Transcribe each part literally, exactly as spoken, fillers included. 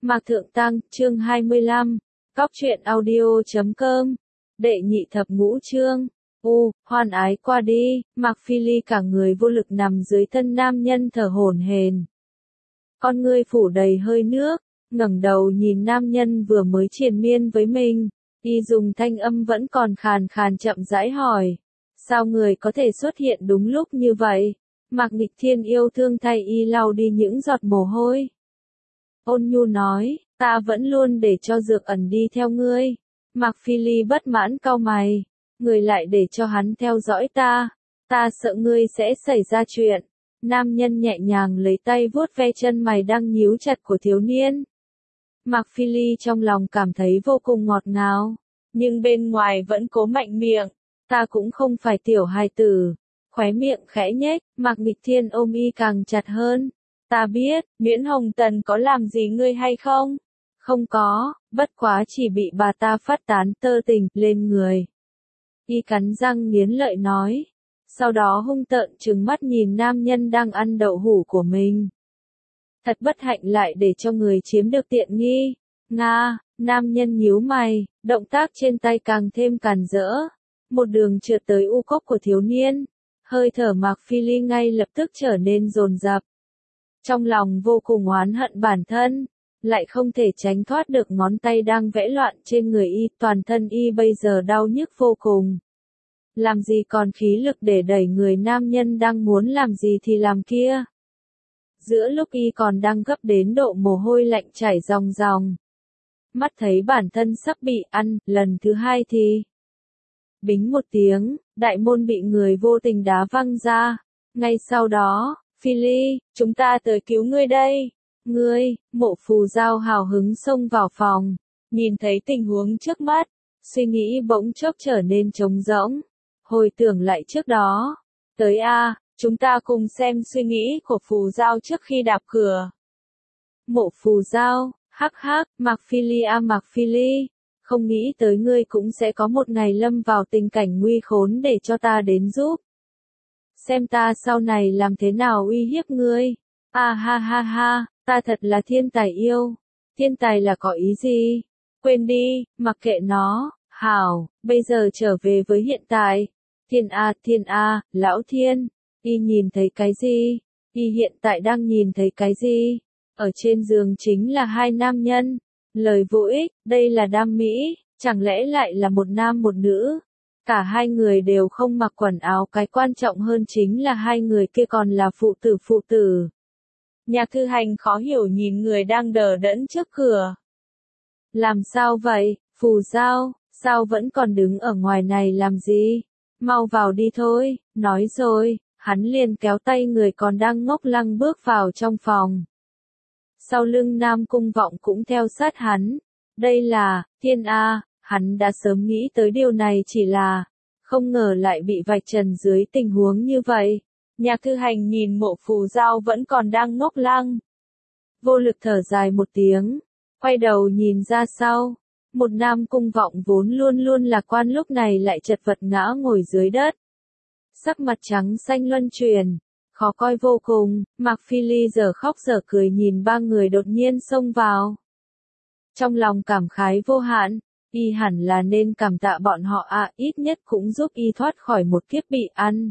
Mạc Thượng Tăng, chương hai mươi lăm, Cóc truyện audio chấm com, đệ nhị thập ngũ chương, u, hoan ái qua đi, Mạc Phi Ly cả người vô lực nằm dưới thân nam nhân thở hổn hển. Con ngươi phủ đầy hơi nước, ngẩng đầu nhìn nam nhân vừa mới triền miên với mình, y dùng thanh âm vẫn còn khàn khàn chậm rãi hỏi. Sao người có thể xuất hiện đúng lúc như vậy? Mạc Nghịch Thiên yêu thương thay y lau đi những giọt mồ hôi. Ôn nhu nói, ta vẫn luôn để cho Dược Ẩn đi theo ngươi. Mạc Phi Ly bất mãn cau mày, người lại để cho hắn theo dõi ta. Ta sợ ngươi sẽ xảy ra chuyện. Nam nhân nhẹ nhàng lấy tay vuốt ve chân mày đang nhíu chặt của thiếu niên. Mạc Phi Ly trong lòng cảm thấy vô cùng ngọt ngào, nhưng bên ngoài vẫn cố mạnh miệng. Ta cũng không phải tiểu hài tử. Khóe miệng khẽ nhếch, Mạc Nghịch Thiên ôm y càng chặt hơn. Ta biết, Nguyễn Hồng Tần có làm gì ngươi hay không? Không có, bất quá chỉ bị bà ta phát tán tơ tình lên người. Y cắn răng nghiến lợi nói. Sau đó hung tợn trừng mắt nhìn nam nhân đang ăn đậu hũ của mình. Thật bất hạnh lại để cho người chiếm được tiện nghi. Nga, nam nhân nhíu mày, động tác trên tay càng thêm càn rỡ. Một đường trượt tới u cốc của thiếu niên. Hơi thở Mạc Phi Ly ngay lập tức trở nên dồn dập. Trong lòng vô cùng oán hận bản thân, lại không thể tránh thoát được ngón tay đang vẽ loạn trên người y, toàn thân y bây giờ đau nhức vô cùng. Làm gì còn khí lực để đẩy người nam nhân đang muốn làm gì thì làm kia. Giữa lúc y còn đang gấp đến độ mồ hôi lạnh chảy ròng ròng. Mắt thấy bản thân sắp bị ăn, lần thứ hai thì... Bính một tiếng, đại môn bị người vô tình đá văng ra. Ngay sau đó, Phi Ly, chúng ta tới cứu ngươi đây. Ngươi, Mộ Phù Giao hào hứng xông vào phòng, nhìn thấy tình huống trước mắt, suy nghĩ bỗng chốc trở nên trống rỗng. Hồi tưởng lại trước đó, tới a, chúng ta cùng xem suy nghĩ của Phù Giao trước khi đạp cửa. Mộ Phù Giao, hắc hắc, Mạc Phi Ly a Mạc Phi Ly. Không nghĩ tới ngươi cũng sẽ có một ngày lâm vào tình cảnh nguy khốn để cho ta đến giúp. Xem ta sau này làm thế nào uy hiếp ngươi. À ha ha ha, ta thật là thiên tài yêu. Thiên tài là có ý gì? Quên đi, mặc kệ nó. Hảo, bây giờ trở về với hiện tại. Thiên A, thiên A, lão thiên. Y nhìn thấy cái gì? Y hiện tại đang nhìn thấy cái gì? Ở trên giường chính là hai nam nhân. Lời vô ích, đây là đam mỹ, chẳng lẽ lại là một nam một nữ? Cả hai người đều không mặc quần áo, cái quan trọng hơn chính là hai người kia còn là phụ tử phụ tử. Nhạc Thư Hành khó hiểu nhìn người đang đờ đẫn trước cửa. Làm sao vậy, Phù Giao, sao vẫn còn đứng ở ngoài này làm gì? Mau vào đi thôi, nói rồi, hắn liền kéo tay người còn đang ngốc lăng bước vào trong phòng. Sau lưng Nam Cung Vọng cũng theo sát hắn. Đây là, thiên A, hắn đã sớm nghĩ tới điều này chỉ là, không ngờ lại bị vạch trần dưới tình huống như vậy. Nhạc Thư Hành nhìn Mộ Phù Giao vẫn còn đang ngốc lăng. Vô lực thở dài một tiếng, quay đầu nhìn ra sau. Một Nam Cung Vọng vốn luôn luôn lạc quan lúc này lại chật vật ngã ngồi dưới đất. Sắc mặt trắng xanh luân chuyển. Khó coi vô cùng, Mạc Phi Ly giờ khóc giờ cười nhìn ba người đột nhiên xông vào. Trong lòng cảm khái vô hạn, y hẳn là nên cảm tạ bọn họ à, ít nhất cũng giúp y thoát khỏi một kiếp bị ăn.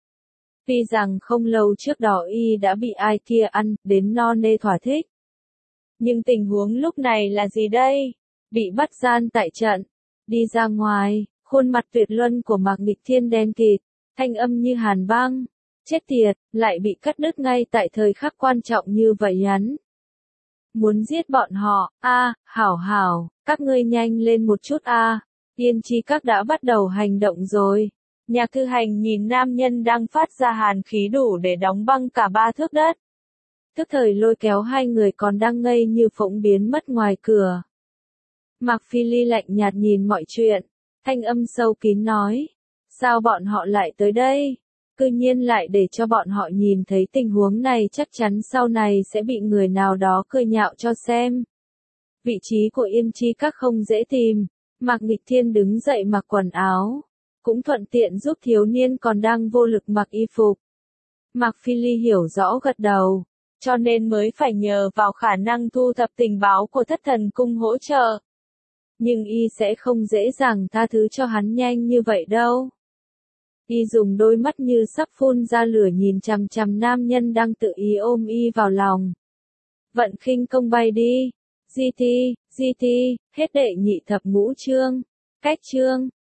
Tuy rằng không lâu trước đó y đã bị ai kia ăn, đến no nê thỏa thích. Nhưng tình huống lúc này là gì đây? Bị bắt gian tại trận, đi ra ngoài, khuôn mặt tuyệt luân của Mạc Nghịch Thiên đen kịt, thanh âm như hàn băng. Chết tiệt, lại bị cắt đứt ngay tại thời khắc quan trọng như vậy hắn. Muốn giết bọn họ, a, à, hảo hảo, các ngươi nhanh lên một chút a. À. Yên Chi Các đã bắt đầu hành động rồi. Nhạc Thư Hành nhìn nam nhân đang phát ra hàn khí đủ để đóng băng cả ba thước đất. Tức thời lôi kéo hai người còn đang ngây như phỗng biến mất ngoài cửa. Mạc Phi Ly lạnh nhạt nhìn mọi chuyện, thanh âm sâu kín nói. Sao bọn họ lại tới đây? Cư nhiên lại để cho bọn họ nhìn thấy tình huống này chắc chắn sau này sẽ bị người nào đó cười nhạo cho xem. Vị trí của Yên Chi Các không dễ tìm, Mạc Nghịch Thiên đứng dậy mặc quần áo, cũng thuận tiện giúp thiếu niên còn đang vô lực mặc y phục. Mạc Phi Ly hiểu rõ gật đầu, cho nên mới phải nhờ vào khả năng thu thập tình báo của thất thần cung hỗ trợ. Nhưng y sẽ không dễ dàng tha thứ cho hắn nhanh như vậy đâu. Y dùng đôi mắt như sắp phun ra lửa nhìn chằm chằm nam nhân đang tự ý ôm y vào lòng. Vận khinh công bay đi. giê tê, giê tê, hết đệ nhị thập ngũ chương. Cách chương.